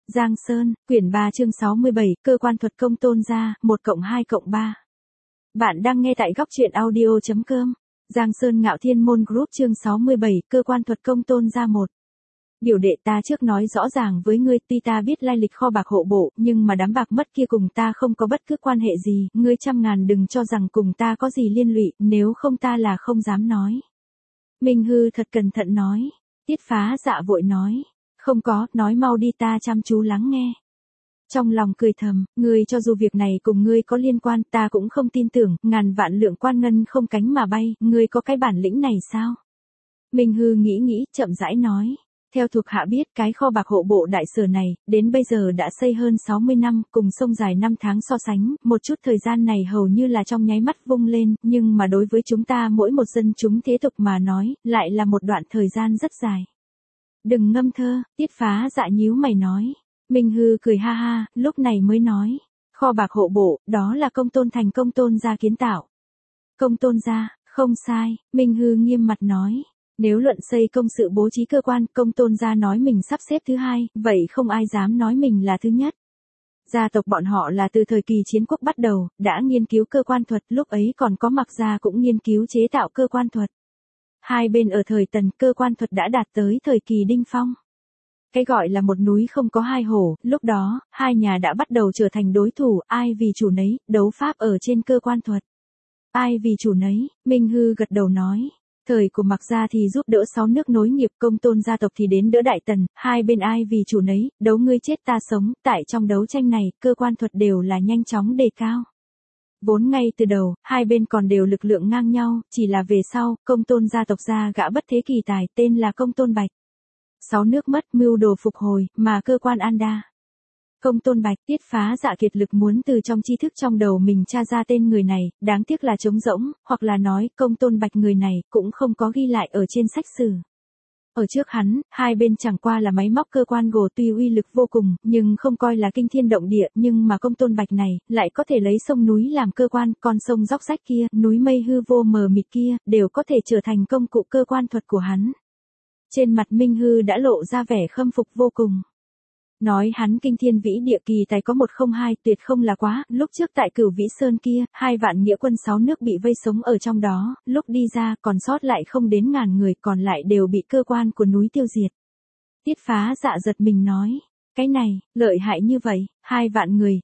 Giang Sơn, quyển 3 chương 67, cơ quan thuật công tôn gia, 1+2+3. Bạn đang nghe tại góc truyện audio.com. Giang Sơn Ngạo Thiên Môn Group chương 67, cơ quan thuật công tôn gia 1. Biểu đệ ta trước nói rõ ràng với ngươi, tuy ta biết lai lịch kho bạc hộ bộ, nhưng mà đám bạc mất kia cùng ta không có bất cứ quan hệ gì, ngươi trăm ngàn đừng cho rằng cùng ta có gì liên lụy, nếu không ta là không dám nói. Minh Hư thật cẩn thận nói. Tiết Phá Dạ vội nói. Không có, nói mau đi, ta chăm chú lắng nghe. Trong lòng cười thầm, ngươi cho dù việc này cùng ngươi có liên quan, ta cũng không tin tưởng, ngàn vạn lượng quan ngân không cánh mà bay, ngươi có cái bản lĩnh này sao? Minh Hư nghĩ, chậm rãi nói. Theo thuộc hạ biết, cái kho bạc hộ bộ đại sở này, đến bây giờ đã xây hơn 60 năm, cùng sông dài 5 tháng so sánh, một chút thời gian này hầu như là trong nháy mắt vung lên, nhưng mà đối với chúng ta mỗi một dân chúng thế tục mà nói, lại là một đoạn thời gian rất dài. Đừng ngâm thơ, Tiết Phá Dạ nhíu mày nói. Minh Hư cười ha ha, lúc này mới nói. Kho bạc hộ bộ, đó là công tôn thành công tôn gia kiến tạo. Công tôn gia, không sai, Minh Hư nghiêm mặt nói. Nếu luận xây công sự bố trí cơ quan, công tôn gia nói mình sắp xếp thứ hai, vậy không ai dám nói mình là thứ nhất. Gia tộc bọn họ là từ thời kỳ chiến quốc bắt đầu, đã nghiên cứu cơ quan thuật, lúc ấy còn có Mạc gia cũng nghiên cứu chế tạo cơ quan thuật. Hai bên ở thời Tần, cơ quan thuật đã đạt tới thời kỳ đỉnh phong. Cái gọi là một núi không có hai hổ, lúc đó, hai nhà đã bắt đầu trở thành đối thủ, ai vì chủ nấy, đấu pháp ở trên cơ quan thuật. Ai vì chủ nấy, Minh Hư gật đầu nói. Thời của Mạc gia thì giúp đỡ 6 nước nối nghiệp, công tôn gia tộc thì đến đỡ Đại Tần, hai bên ai vì chủ nấy, đấu ngươi chết ta sống, tại trong đấu tranh này, cơ quan thuật đều là nhanh chóng đề cao. Vốn ngay từ đầu, hai bên còn đều lực lượng ngang nhau, chỉ là về sau, công tôn gia tộc ra gã bất thế kỳ tài, tên là công tôn Bạch. 6 nước mất, mưu đồ phục hồi, mà cơ quan an đa. Công tôn Bạch, Tiết Phá Dạ kiệt lực muốn từ trong tri thức trong đầu mình tra ra tên người này, đáng tiếc là trống rỗng, hoặc là nói, công tôn Bạch người này, cũng không có ghi lại ở trên sách sử. Ở trước hắn, hai bên chẳng qua là máy móc cơ quan gồ tuy uy lực vô cùng, nhưng không coi là kinh thiên động địa, nhưng mà công tôn Bạch này, lại có thể lấy sông núi làm cơ quan, con sông róc rách kia, núi mây hư vô mờ mịt kia, đều có thể trở thành công cụ cơ quan thuật của hắn. Trên mặt Minh Hư đã lộ ra vẻ khâm phục vô cùng. Nói hắn kinh thiên vĩ địa kỳ tài có 102, tuyệt không là quá, lúc trước tại Cửu Vĩ Sơn kia, 2 vạn nghĩa quân 6 nước bị vây sống ở trong đó, lúc đi ra còn sót lại không đến ngàn người, còn lại đều bị cơ quan của núi tiêu diệt. Tiết Phá Dạ giật mình nói, cái này, lợi hại như vậy, 2 vạn người,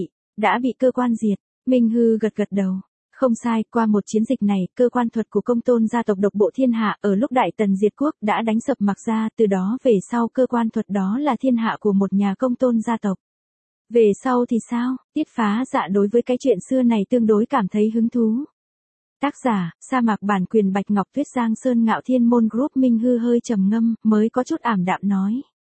đã bị cơ quan diệt. Minh Hư gật đầu. Không sai, qua một chiến dịch này, cơ quan thuật của công tôn gia tộc độc bộ thiên hạ, ở lúc Đại Tần diệt quốc, đã đánh sập Mạc gia, từ đó về sau cơ quan thuật đó là thiên hạ của một nhà công tôn gia tộc. Về sau thì sao? Tiết Phá Dạ đối với cái chuyện xưa này tương đối cảm thấy hứng thú. Tác giả, sa mạc bản quyền Bạch Ngọc Tuyết. Giang Sơn Ngạo Thiên Môn Group. Minh Hư hơi trầm ngâm, mới có chút ảm đạm nói.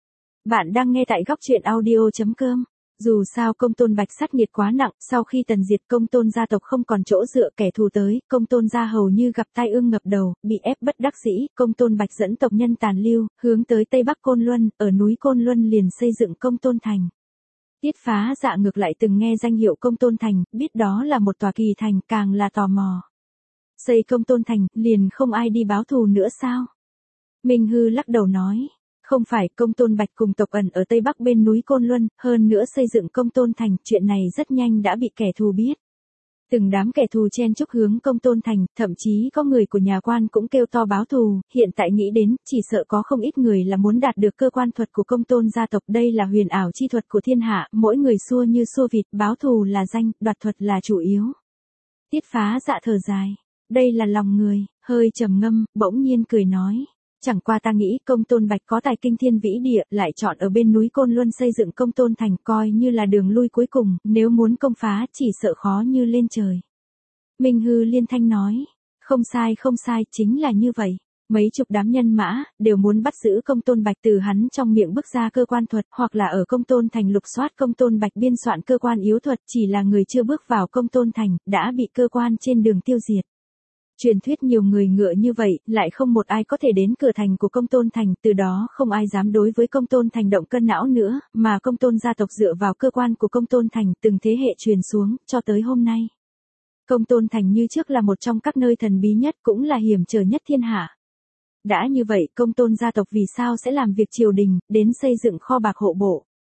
Bạn đang nghe tại góc truyện audio.com. Dù sao công tôn Bạch sát nghiệt quá nặng, sau khi Tần diệt công tôn gia tộc không còn chỗ dựa, kẻ thù tới, công tôn gia hầu như gặp tai ương ngập đầu, bị ép bất đắc dĩ, công tôn Bạch dẫn tộc nhân tàn lưu, hướng tới Tây Bắc Côn Luân, ở núi Côn Luân liền xây dựng công tôn thành. Tiết Phá Dạ ngược lại từng nghe danh hiệu công tôn thành, biết đó là một tòa kỳ thành, càng là tò mò. Xây công tôn thành, liền không ai đi báo thù nữa sao? Minh Hư lắc đầu nói. Không phải, công tôn Bạch cùng tộc ẩn ở Tây Bắc bên núi Côn Luân, hơn nữa xây dựng công tôn thành, chuyện này rất nhanh đã bị kẻ thù biết. Từng đám kẻ thù chen chúc hướng công tôn thành, thậm chí có người của nhà quan cũng kêu to báo thù, hiện tại nghĩ đến, chỉ sợ có không ít người là muốn đạt được cơ quan thuật của công tôn gia tộc, đây là huyền ảo chi thuật của thiên hạ, mỗi người xua như xua vịt, báo thù là danh, đoạt thuật là chủ yếu. Tiết Phá Dạ thở dài, đây là lòng người, hơi trầm ngâm, bỗng nhiên cười nói. Chẳng qua ta nghĩ công tôn Bạch có tài kinh thiên vĩ địa, lại chọn ở bên núi Côn Luân xây dựng công tôn thành, coi như là đường lui cuối cùng, nếu muốn công phá chỉ sợ khó như lên trời. Minh Hư liên thanh nói, không sai, chính là như vậy. Mấy chục đám nhân mã, đều muốn bắt giữ công tôn Bạch từ hắn trong miệng bức ra cơ quan thuật, hoặc là ở công tôn thành lục soát công tôn Bạch biên soạn cơ quan yếu thuật, chỉ là người chưa bước vào công tôn thành, đã bị cơ quan trên đường tiêu diệt. Truyền thuyết nhiều người ngựa như vậy, lại không một ai có thể đến cửa thành của công tôn thành, từ đó không ai dám đối với công tôn thành động cân não nữa, mà công tôn gia tộc dựa vào cơ quan của công tôn thành, từng thế hệ truyền xuống, cho tới hôm nay. Công tôn thành như trước là một trong các nơi thần bí nhất, cũng là hiểm trở nhất thiên hạ. Đã như vậy, công tôn gia tộc vì sao sẽ làm việc triều đình, đến xây dựng kho bạc hộ bộ?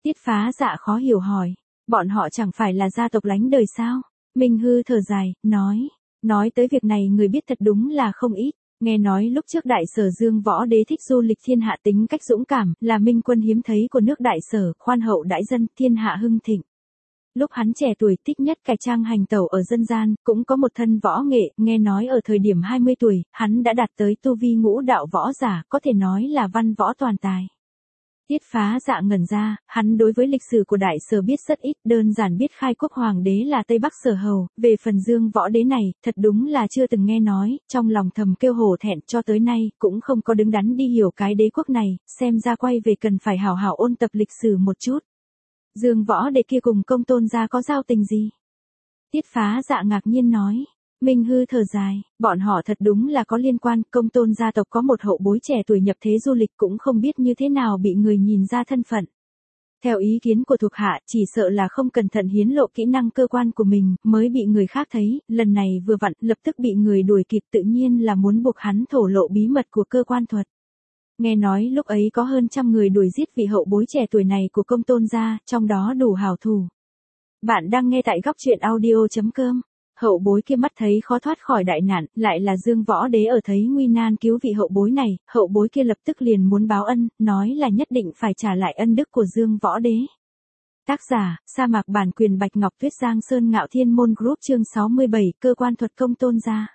Tiết Phá Dạ khó hiểu hỏi. Bọn họ chẳng phải là gia tộc lánh đời sao? Minh Hư thở dài, nói tới việc này người biết thật đúng là không ít. Nghe nói lúc trước đại sở Dương Võ Đế thích du lịch thiên hạ, tính cách dũng cảm, là minh quân hiếm thấy của nước đại sở, khoan hậu đãi dân, thiên hạ hưng thịnh. Lúc hắn trẻ tuổi thích nhất cải trang hành tẩu ở dân gian, cũng có một thân võ nghệ, nghe nói ở thời điểm 20 tuổi, hắn đã đạt tới tu vi ngũ đạo võ giả, có thể nói là văn võ toàn tài. Tiết Phá Dạ ngẩn ra, hắn đối với lịch sử của đại sở biết rất ít, đơn giản biết khai quốc hoàng đế là Tây Bắc Sở Hầu, về phần Dương Võ Đế này, thật đúng là chưa từng nghe nói, trong lòng thầm kêu hổ thẹn, cho tới nay, cũng không có đứng đắn đi hiểu cái đế quốc này, xem ra quay về cần phải hảo hảo ôn tập lịch sử một chút. Dương Võ Đế kia cùng Công Tôn gia có giao tình gì? Tiết Phá Dạ ngạc nhiên nói. Minh Hư thở dài, bọn họ thật đúng là có liên quan, Công Tôn gia tộc có một hậu bối trẻ tuổi nhập thế du lịch, cũng không biết như thế nào bị người nhìn ra thân phận. Theo ý kiến của thuộc hạ, chỉ sợ là không cẩn thận hiến lộ kỹ năng cơ quan của mình, mới bị người khác thấy, lần này vừa vặn, lập tức bị người đuổi kịp, tự nhiên là muốn buộc hắn thổ lộ bí mật của cơ quan thuật. Nghe nói lúc ấy có hơn trăm người đuổi giết vị hậu bối trẻ tuổi này của Công Tôn gia, trong đó đủ hảo thủ. Bạn đang nghe tại góc truyện audio.com. Hậu bối kia mắt thấy khó thoát khỏi đại nạn, lại là Dương Võ Đế ở thấy nguy nan cứu vị hậu bối này, hậu bối kia lập tức liền muốn báo ân, nói là nhất định phải trả lại ân đức của Dương Võ Đế. Tác giả, sa mạc bản quyền Bạch Ngọc Tuyết, Giang Sơn Ngạo Thiên Môn Group, chương 67, cơ quan thuật Công Tôn gia.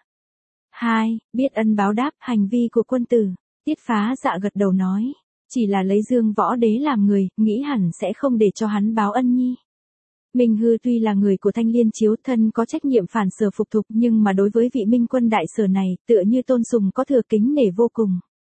2. Biết ân báo đáp, hành vi của quân tử. Tiết Phá Dạ gật đầu nói, chỉ là lấy Dương Võ Đế làm người, nghĩ hẳn sẽ không để cho hắn báo ân nhi. Minh Hư tuy là người của Thanh Liên Chiếu, thân có trách nhiệm phản sở phục thục, nhưng mà đối với vị minh quân đại sở này, tựa như tôn sùng có thừa kính nể vô cùng.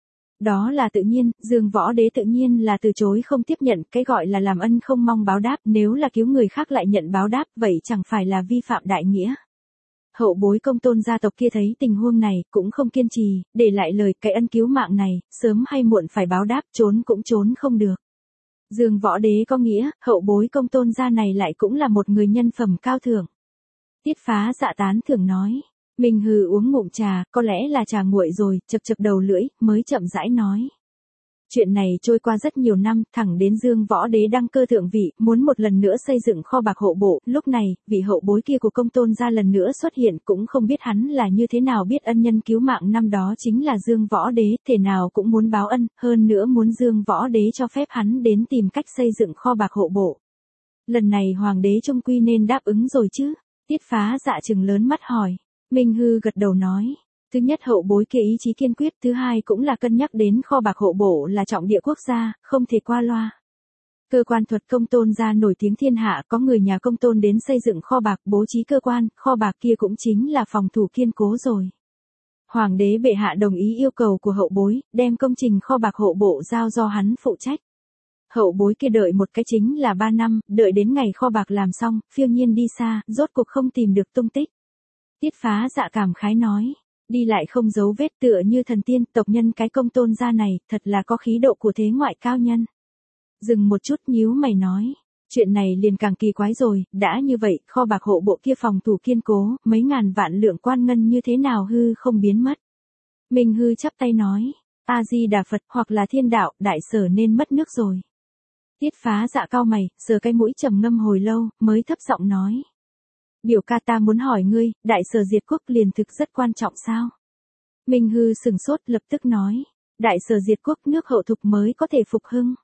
Đó là tự nhiên, Dương Võ Đế tự nhiên là từ chối không tiếp nhận, cái gọi là làm ân không mong báo đáp, nếu là cứu người khác lại nhận báo đáp, vậy chẳng phải là vi phạm đại nghĩa. Hậu bối Công Tôn gia tộc kia thấy tình huống này, cũng không kiên trì, để lại lời, cái ân cứu mạng này, sớm hay muộn phải báo đáp, trốn cũng trốn không được. Dương Võ Đế có nghĩa, hậu bối Công Tôn gia này lại cũng là một người nhân phẩm cao thượng. Tiết Phá Dạ tán thưởng nói. Minh Hư uống ngụm trà, có lẽ là trà nguội rồi, chập chập đầu lưỡi, mới chậm rãi nói. Chuyện này trôi qua rất nhiều năm, thẳng đến Dương Võ Đế đăng cơ thượng vị, muốn một lần nữa xây dựng kho bạc hộ bộ, lúc này, vị hậu bối kia của Công Tôn gia lần nữa xuất hiện, cũng không biết hắn là như thế nào biết ân nhân cứu mạng năm đó chính là Dương Võ Đế, thể nào cũng muốn báo ân, hơn nữa muốn Dương Võ Đế cho phép hắn đến tìm cách xây dựng kho bạc hộ bộ. Lần này hoàng đế trung quy nên đáp ứng rồi chứ? Tiết Phá Dạ trừng lớn mắt hỏi. Minh Hư gật đầu nói. Thứ nhất, hậu bối kia ý chí kiên quyết, thứ hai cũng là cân nhắc đến kho bạc hộ bộ là trọng địa quốc gia, không thể qua loa. Cơ quan thuật Công Tôn gia nổi tiếng thiên hạ, có người nhà Công Tôn đến xây dựng kho bạc, bố trí cơ quan, kho bạc kia cũng chính là phòng thủ kiên cố rồi. Hoàng đế bệ hạ đồng ý yêu cầu của hậu bối, đem công trình kho bạc hộ bộ giao do hắn phụ trách. Hậu bối kia đợi một cái chính là 3 năm, đợi đến ngày kho bạc làm xong, phiêu nhiên đi xa, rốt cuộc không tìm được tung tích. Tiết Phá Dạ cảm khái nói. Đi lại không dấu vết, tựa như thần tiên, tộc nhân cái Công Tôn gia này, thật là có khí độ của thế ngoại cao nhân. Dừng một chút nhíu mày nói. Chuyện này liền càng kỳ quái rồi, đã như vậy, kho bạc hộ bộ kia phòng thủ kiên cố, mấy ngàn vạn lượng quan ngân như thế nào hư không biến mất. Minh Hư chắp tay nói. A-di-đà Phật, hoặc là thiên đạo, đại sở nên mất nước rồi. Tiết Phá Dạ cau mày, sờ cái mũi trầm ngâm hồi lâu, mới thấp giọng nói. Biểu ca, ta muốn hỏi ngươi, đại sở diệt quốc liền thực rất quan trọng sao? Minh Hư sừng sốt, lập tức nói. Đại sở diệt quốc, nước hậu thục mới có thể phục hưng.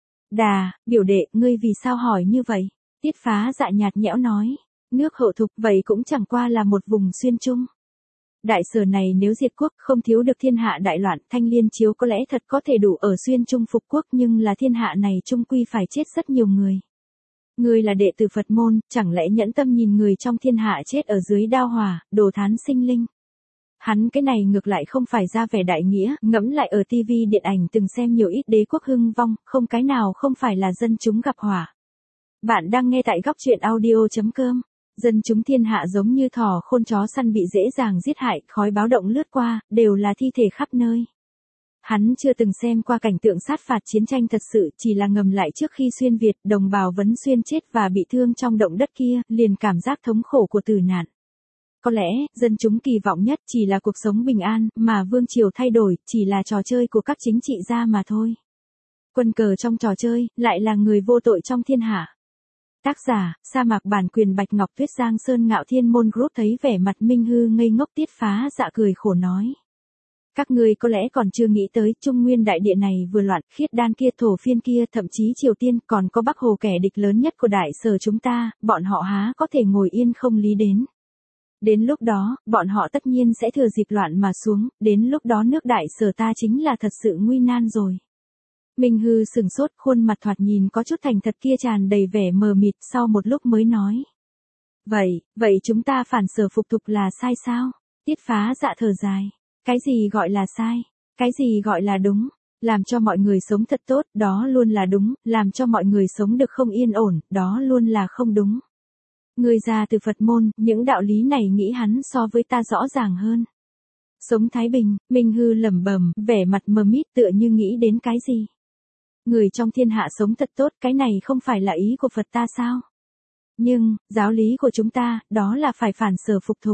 Đà, biểu đệ, ngươi vì sao hỏi như vậy? Tiết Phá Dạ nhạt nhẽo nói. Nước hậu thục vậy cũng chẳng qua là một vùng xuyên trung. Đại sở này nếu diệt quốc không thiếu được thiên hạ đại loạn, Thanh Liên Chiếu có lẽ thật có thể đủ ở xuyên trung phục quốc, nhưng là thiên hạ này trung quy phải chết rất nhiều người. Ngươi là đệ tử Phật môn, chẳng lẽ nhẫn tâm nhìn người trong thiên hạ chết ở dưới đao hỏa, đồ thán sinh linh. Hắn cái này ngược lại không phải ra vẻ đại nghĩa, ngẫm lại ở TV điện ảnh từng xem nhiều ít đế quốc hưng vong, không cái nào không phải là dân chúng gặp hỏa. Bạn đang nghe tại góc truyện audio.com. Dân chúng thiên hạ giống như thỏ khôn chó săn bị dễ dàng giết hại, khói báo động lướt qua, đều là thi thể khắp nơi. Hắn chưa từng xem qua cảnh tượng sát phạt chiến tranh thật sự, chỉ là ngầm lại trước khi xuyên Việt, đồng bào Vấn Xuyên chết và bị thương trong động đất kia, liền cảm giác thống khổ của tử nạn. Có lẽ, dân chúng kỳ vọng nhất chỉ là cuộc sống bình an, mà vương triều thay đổi, chỉ là trò chơi của các chính trị gia mà thôi. Quân cờ trong trò chơi, lại là người vô tội trong thiên hạ. Tác giả, sa mạc bản quyền Bạch Ngọc Tuyết. Giang Sơn Ngạo Thiên Môn Group thấy vẻ mặt Minh Hư ngây ngốc. Tiết Phá Dạ cười khổ nói. Các ngươi có lẽ còn chưa nghĩ tới, Trung Nguyên đại địa này vừa loạn, Khiết Đan kia, Thổ Phiên kia, thậm chí Triều Tiên, còn có Bắc Hồ kẻ địch lớn nhất của đại sở chúng ta, bọn họ há có thể ngồi yên không lý đến. Đến lúc đó, bọn họ tất nhiên sẽ thừa dịp loạn mà xuống, đến lúc đó nước đại sở ta chính là thật sự nguy nan rồi. Minh Hư sừng sốt, khuôn mặt thoạt nhìn có chút thành thật kia tràn đầy vẻ mờ mịt, sau một lúc mới nói. Vậy chúng ta phản sở phục thục là sai sao? Tiết Phá Dạ thở dài. Cái gì gọi là sai? Cái gì gọi là đúng? Làm cho mọi người sống thật tốt, đó luôn là đúng, làm cho mọi người sống được không yên ổn, đó luôn là không đúng. Người ra từ Phật môn, những đạo lý này nghĩ hắn so với ta rõ ràng hơn. Sống thái bình, Minh Hư lẩm bẩm, vẻ mặt mờ mịt tựa như nghĩ đến cái gì. Người trong thiên hạ sống thật tốt, cái này không phải là ý của Phật ta sao? Nhưng, giáo lý của chúng ta, đó là phải phản sở phục thục.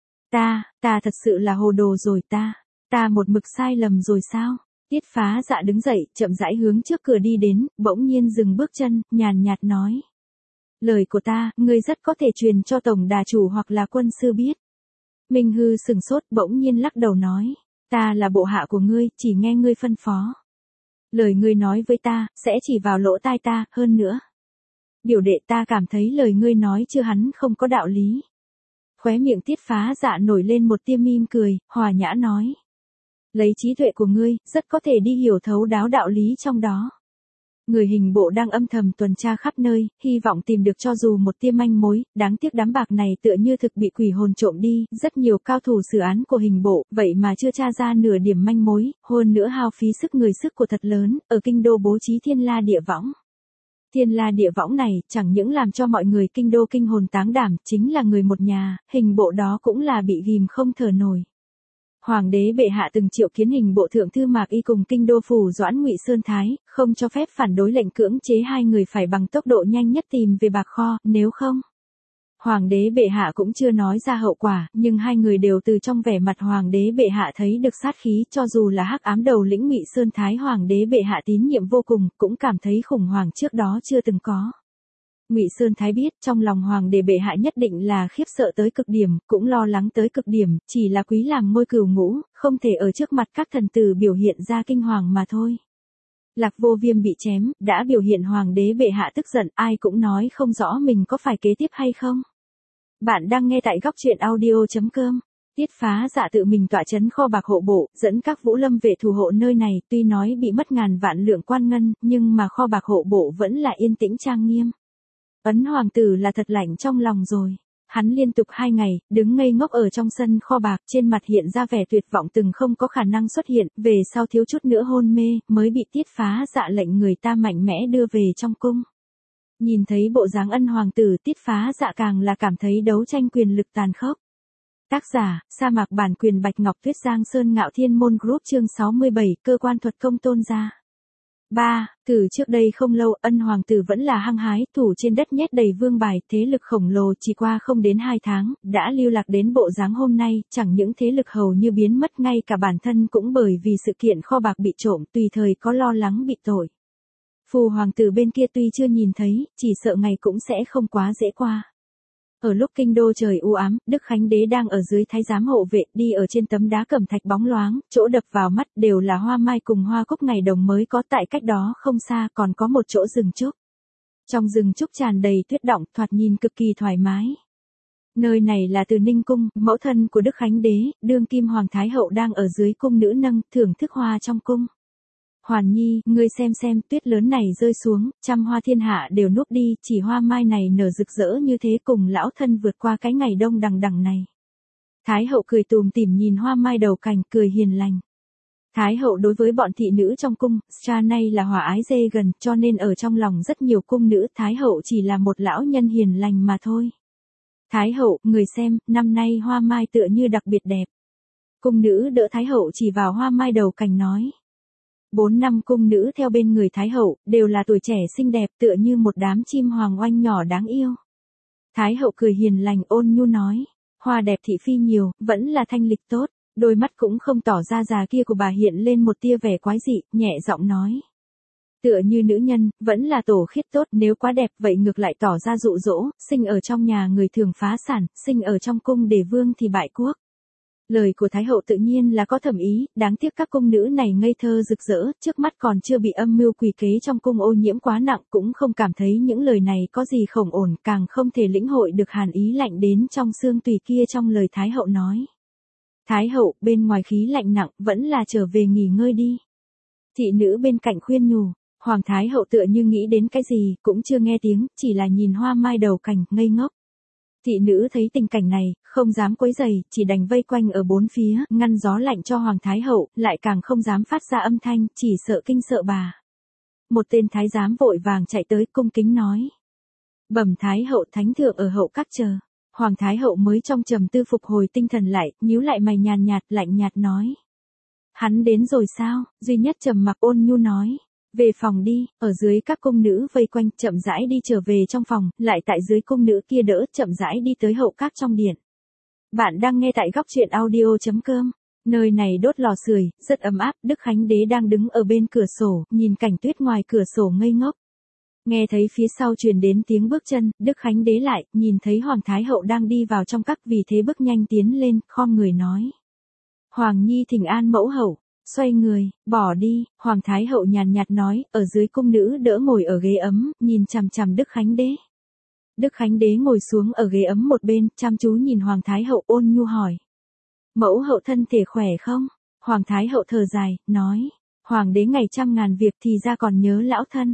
Ta thật sự là hồ đồ rồi ta một mực sai lầm rồi sao? Tiết Phá Dạ đứng dậy, chậm rãi hướng trước cửa đi đến, bỗng nhiên dừng bước chân, nhàn nhạt nói. Lời của ta, ngươi rất có thể truyền cho tổng đà chủ hoặc là quân sư biết. Minh Hư sừng sốt, bỗng nhiên lắc đầu nói. Ta là bộ hạ của ngươi, chỉ nghe ngươi phân phó. Lời ngươi nói với ta, sẽ chỉ vào lỗ tai ta, hơn nữa. Biểu đệ ta cảm thấy lời ngươi nói chưa hắn không có đạo lý. Khóe miệng Tiết Phá Dạ nổi lên một tia mỉm cười, hòa nhã nói. Lấy trí tuệ của ngươi, rất có thể đi hiểu thấu đáo đạo lý trong đó. Người hình bộ đang âm thầm tuần tra khắp nơi, hy vọng tìm được cho dù một tia manh mối, đáng tiếc đám bạc này tựa như thực bị quỷ hồn trộm đi, rất nhiều cao thủ xử án của hình bộ, vậy mà chưa tra ra nửa điểm manh mối, hơn nữa hao phí sức người sức của thật lớn, ở kinh đô bố trí Thiên La Địa Võng. Thiên La Địa Võng này, chẳng những làm cho mọi người kinh đô kinh hồn táng đảm, chính là người một nhà, hình bộ đó cũng là bị ghim không thở nổi. Hoàng đế bệ hạ từng triệu kiến hình bộ thượng thư Mạc Y cùng kinh đô phủ Doãn Ngụy Sơn Thái, không cho phép phản đối lệnh cưỡng chế hai người phải bằng tốc độ nhanh nhất tìm về bạc kho, nếu không. Hoàng đế bệ hạ cũng chưa nói ra hậu quả, nhưng hai người đều từ trong vẻ mặt hoàng đế bệ hạ thấy được sát khí, cho dù là hắc ám đầu lĩnh Ngụy Sơn Thái hoàng đế bệ hạ tín nhiệm vô cùng, cũng cảm thấy khủng hoảng trước đó chưa từng có. Ngụy Sơn Thái biết trong lòng hoàng đế bệ hạ nhất định là khiếp sợ tới cực điểm, cũng lo lắng tới cực điểm, chỉ là quý làm ngôi cửu ngũ, không thể ở trước mặt các thần tử biểu hiện ra kinh hoàng mà thôi. Lạc Vô Viêm bị chém, đã biểu hiện hoàng đế bệ hạ tức giận, ai cũng nói không rõ mình có phải kế tiếp hay không. Bạn đang nghe tại góc truyện audio.com. Tiết Phá Dạ tự mình tọa trấn kho bạc hộ bộ, dẫn các vũ lâm vệ thủ hộ nơi này, tuy nói bị mất ngàn vạn lượng quan ngân, nhưng mà kho bạc hộ bộ vẫn là yên tĩnh trang nghiêm. Ấn hoàng tử là thật lạnh trong lòng rồi. Hắn liên tục 2 ngày, đứng ngây ngốc ở trong sân kho bạc, trên mặt hiện ra vẻ tuyệt vọng từng không có khả năng xuất hiện, về sau thiếu chút nữa hôn mê, mới bị Tiết Phá Dạ lệnh người ta mạnh mẽ đưa về trong cung. Nhìn thấy bộ dáng ân hoàng tử, Tiết Phá Dạ càng là cảm thấy đấu tranh quyền lực tàn khốc. Tác giả, sa mạc bản quyền Bạch Ngọc Tuyết. Giang Sơn Ngạo Thiên Môn Group. Chương 67, cơ quan thuật công tôn gia. Từ trước đây không lâu, ân hoàng tử vẫn là hăng hái, thủ trên đất nhét đầy vương bài, thế lực khổng lồ chỉ qua không đến 2 tháng, đã lưu lạc đến bộ dáng hôm nay, chẳng những thế lực hầu như biến mất, ngay cả bản thân cũng bởi vì sự kiện kho bạc bị trộm, tùy thời có lo lắng bị tội. Phù hoàng tử bên kia tuy chưa nhìn thấy, chỉ sợ ngày cũng sẽ không quá dễ qua. Ở lúc kinh đô trời u ám, Đức Khánh Đế đang ở dưới thái giám hộ vệ, đi ở trên tấm đá cẩm thạch bóng loáng, chỗ đập vào mắt đều là hoa mai cùng hoa cúc ngày đồng mới có, tại cách đó không xa còn có một chỗ rừng trúc. Trong rừng trúc tràn đầy tuyết động, thoạt nhìn cực kỳ thoải mái. Nơi này là Từ Ninh cung, mẫu thân của Đức Khánh Đế, đương kim hoàng thái hậu đang ở dưới cung nữ nâng, thưởng thức hoa trong cung. Hoàn Nhi, ngươi xem tuyết lớn này rơi xuống, trăm hoa thiên hạ đều núp đi, chỉ hoa mai này nở rực rỡ như thế, cùng lão thân vượt qua cái ngày đông đằng đằng này. Thái hậu cười tùm tìm nhìn hoa mai đầu cành, cười hiền lành. Thái hậu đối với bọn thị nữ trong cung, cha nay là hòa ái dê gần, cho nên ở trong lòng rất nhiều cung nữ, Thái hậu chỉ là một lão nhân hiền lành mà thôi. Thái hậu, người xem, năm nay hoa mai tựa như đặc biệt đẹp. Cung nữ đỡ Thái hậu chỉ vào hoa mai đầu cành nói. 4 năm cung nữ theo bên người Thái hậu, đều là tuổi trẻ xinh đẹp, tựa như một đám chim hoàng oanh nhỏ đáng yêu. Thái hậu cười hiền lành ôn nhu nói, hoa đẹp thị phi nhiều, vẫn là thanh lịch tốt, đôi mắt cũng không tỏ ra già kia của bà hiện lên một tia vẻ quái dị, nhẹ giọng nói. Tựa như nữ nhân, vẫn là tổ khiết tốt, nếu quá đẹp vậy ngược lại tỏ ra dụ dỗ, sinh ở trong nhà người thường phá sản, sinh ở trong cung để vương thì bại quốc. Lời của Thái hậu tự nhiên là có thẩm ý, đáng tiếc các cung nữ này ngây thơ rực rỡ, trước mắt còn chưa bị âm mưu quỷ kế trong cung ô nhiễm quá nặng, cũng không cảm thấy những lời này có gì không ổn, càng không thể lĩnh hội được hàn ý lạnh đến trong xương tùy kia trong lời Thái hậu nói. Thái hậu, bên ngoài khí lạnh nặng, vẫn là trở về nghỉ ngơi đi. Thị nữ bên cạnh khuyên nhủ, Hoàng Thái hậu tựa như nghĩ đến cái gì, cũng chưa nghe tiếng, chỉ là nhìn hoa mai đầu cành, ngây ngốc. Thị nữ thấy tình cảnh này, không dám quấy rầy, chỉ đành vây quanh ở bốn phía, ngăn gió lạnh cho Hoàng Thái hậu, lại càng không dám phát ra âm thanh, chỉ sợ kinh sợ bà. Một tên thái giám vội vàng chạy tới cung kính nói. Bẩm Thái hậu thánh thượng ở hậu các chờ. Hoàng Thái hậu mới trong trầm tư phục hồi tinh thần lại, nhíu lại mày nhàn nhạt, lạnh nhạt nói. Hắn đến rồi sao? Duy Nhất trầm mặc ôn nhu nói. Về phòng đi, ở dưới các cung nữ vây quanh, chậm rãi đi trở về trong phòng, lại tại dưới cung nữ kia đỡ, chậm rãi đi tới hậu các trong điện. Bạn đang nghe tại góc truyện audio.com. Nơi này đốt lò sưởi, rất ấm áp, Đức Khánh Đế đang đứng ở bên cửa sổ, nhìn cảnh tuyết ngoài cửa sổ ngây ngốc. Nghe thấy phía sau truyền đến tiếng bước chân, Đức Khánh Đế lại, nhìn thấy Hoàng Thái hậu đang đi vào trong các, vì thế bước nhanh tiến lên, khom người nói. Hoàng Nhi thỉnh an mẫu hậu. Xoay người, bỏ đi, Hoàng Thái hậu nhàn nhạt nói, ở dưới cung nữ đỡ ngồi ở ghế ấm, nhìn chằm chằm Đức Khánh Đế. Đức Khánh Đế ngồi xuống ở ghế ấm một bên, chăm chú nhìn Hoàng Thái hậu ôn nhu hỏi. Mẫu hậu thân thể khỏe không? Hoàng Thái hậu thở dài, nói. Hoàng đế ngày trăm ngàn việc thì ra còn nhớ lão thân.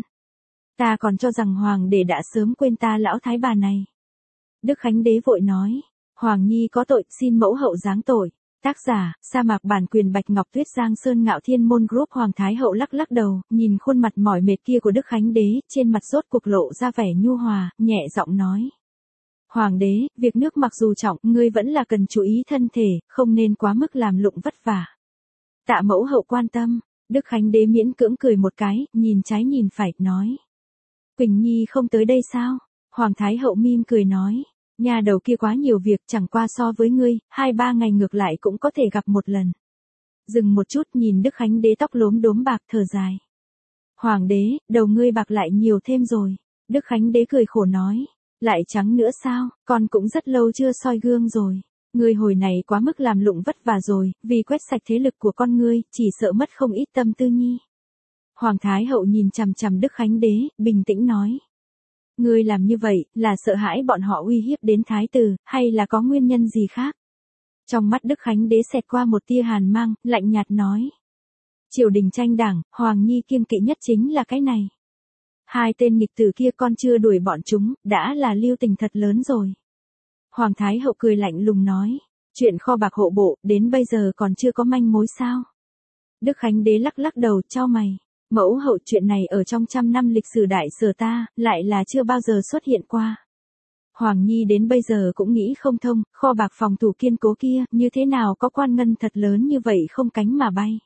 Ta còn cho rằng Hoàng đế đã sớm quên ta lão thái bà này. Đức Khánh Đế vội nói. Hoàng Nhi có tội, xin mẫu hậu giáng tội. Tác giả, sa mạc bản quyền Bạch Ngọc Tuyết Giang Sơn Ngạo Thiên Môn Group. Hoàng Thái hậu lắc lắc đầu, nhìn khuôn mặt mỏi mệt kia của Đức Khánh Đế, trên mặt rốt cuộc lộ ra vẻ nhu hòa, nhẹ giọng nói. Hoàng đế, việc nước mặc dù trọng, ngươi vẫn là cần chú ý thân thể, không nên quá mức làm lụng vất vả. Tạ mẫu hậu quan tâm, Đức Khánh Đế miễn cưỡng cười một cái, nhìn trái nhìn phải, nói. Quỳnh Nhi không tới đây sao? Hoàng Thái hậu mỉm cười nói. Nhà đầu kia quá nhiều việc, chẳng qua so với ngươi, 2-3 ngày ngược lại cũng có thể gặp một lần. Dừng một chút nhìn Đức Khánh Đế tóc lốm đốm bạc thở dài. Hoàng đế, đầu ngươi bạc lại nhiều thêm rồi. Đức Khánh Đế cười khổ nói. Lại trắng nữa sao, con cũng rất lâu chưa soi gương rồi. Ngươi hồi này quá mức làm lụng vất vả rồi, vì quét sạch thế lực của con ngươi, chỉ sợ mất không ít tâm tư nhi. Hoàng Thái hậu nhìn chằm chằm Đức Khánh Đế, bình tĩnh nói. Ngươi làm như vậy, là sợ hãi bọn họ uy hiếp đến thái tử, hay là có nguyên nhân gì khác? Trong mắt Đức Khánh Đế xẹt qua một tia hàn mang, lạnh nhạt nói. Triều đình tranh đảng, Hoàng Nhi kiêng kỵ nhất chính là cái này. Hai tên nghịch tử kia con chưa đuổi bọn chúng, đã là lưu tình thật lớn rồi. Hoàng Thái hậu cười lạnh lùng nói. Chuyện kho bạc hộ bộ, đến bây giờ còn chưa có manh mối sao? Đức Khánh Đế lắc lắc đầu, chau mày. Mẫu hậu, chuyện này ở trong 100 năm lịch sử đại sở ta, lại là chưa bao giờ xuất hiện qua. Hoàng Nhi đến bây giờ cũng nghĩ không thông, kho bạc phòng thủ kiên cố kia, như thế nào có quan ngân thật lớn như vậy không cánh mà bay.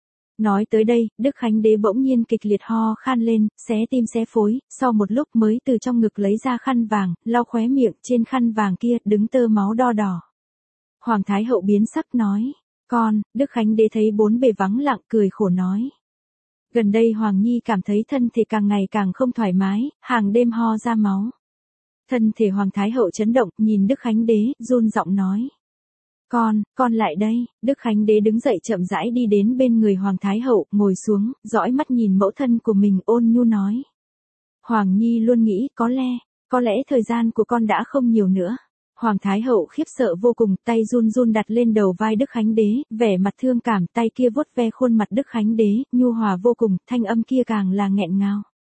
Nói tới đây, Đức Khánh Đế bỗng nhiên kịch liệt ho khan lên, xé tim xé phối, sau một lúc mới từ trong ngực lấy ra khăn vàng, lau khóe miệng, trên khăn vàng kia, đứng tơ máu đo đỏ. Hoàng Thái hậu biến sắc nói, con, Đức Khánh Đế thấy bốn bề vắng lặng cười khổ nói. Gần đây Hoàng Nhi cảm thấy thân thể càng ngày càng không thoải mái, hàng đêm ho ra máu. Thân thể Hoàng Thái hậu chấn động, nhìn Đức Khánh Đế, run giọng nói. Con lại đây. Đức Khánh Đế đứng dậy chậm rãi đi đến bên người Hoàng Thái hậu, ngồi xuống, dõi mắt nhìn mẫu thân của mình ôn nhu nói. Hoàng Nhi luôn nghĩ, có lẽ thời gian của con đã không nhiều nữa. Hoàng Thái hậu khiếp sợ vô cùng, tay run run đặt lên đầu vai Đức Khánh Đế, vẻ mặt thương cảm, tay kia vuốt ve khuôn mặt Đức Khánh Đế, nhu hòa vô cùng, thanh âm kia càng là nghẹn ngào.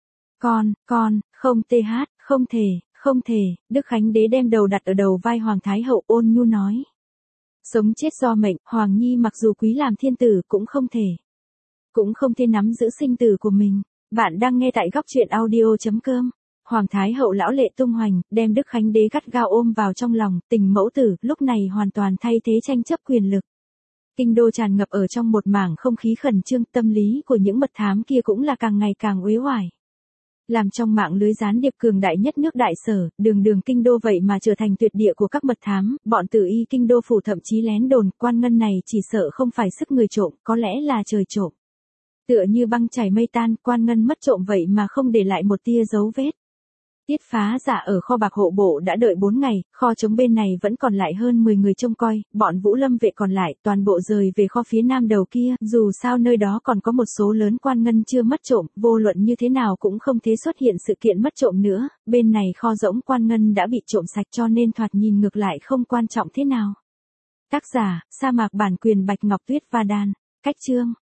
Không thể, Đức Khánh Đế đem đầu đặt ở đầu vai Hoàng Thái hậu ôn nhu nói. Sống chết do mệnh, Hoàng Nhi mặc dù quý làm thiên tử cũng không thể nắm giữ sinh tử của mình. Bạn đang nghe tại góc truyện audio.com. Hoàng Thái hậu lão lệ tung hoành, đem Đức Khánh Đế gắt gao ôm vào trong lòng, tình mẫu tử, lúc này hoàn toàn thay thế tranh chấp quyền lực. Kinh đô tràn ngập ở trong một mảng không khí khẩn trương, tâm lý của những mật thám kia cũng là càng ngày càng uể oải. Làm trong mạng lưới gián điệp cường đại nhất nước Đại Sở, đường kinh đô vậy mà trở thành tuyệt địa của các mật thám, bọn tử y kinh đô phủ thậm chí lén đồn, quan ngân này chỉ sợ không phải sức người trộm, có lẽ là trời trộm. Tựa như băng chảy mây tan, quan ngân mất trộm vậy mà không để lại một tia dấu vết. Tiết phá giả ở kho bạc hộ bộ đã đợi 4 ngày, kho trống bên này vẫn còn lại hơn 10 người trông coi, bọn Vũ Lâm vệ còn lại toàn bộ rời về kho phía nam đầu kia, dù sao nơi đó còn có một số lớn quan ngân chưa mất trộm, vô luận như thế nào cũng không thể xuất hiện sự kiện mất trộm nữa, bên này kho rỗng quan ngân đã bị trộm sạch cho nên thoạt nhìn ngược lại không quan trọng thế nào. Tác giả, sa mạc bản quyền Bạch Ngọc Tuyết Va Đan, cách chương.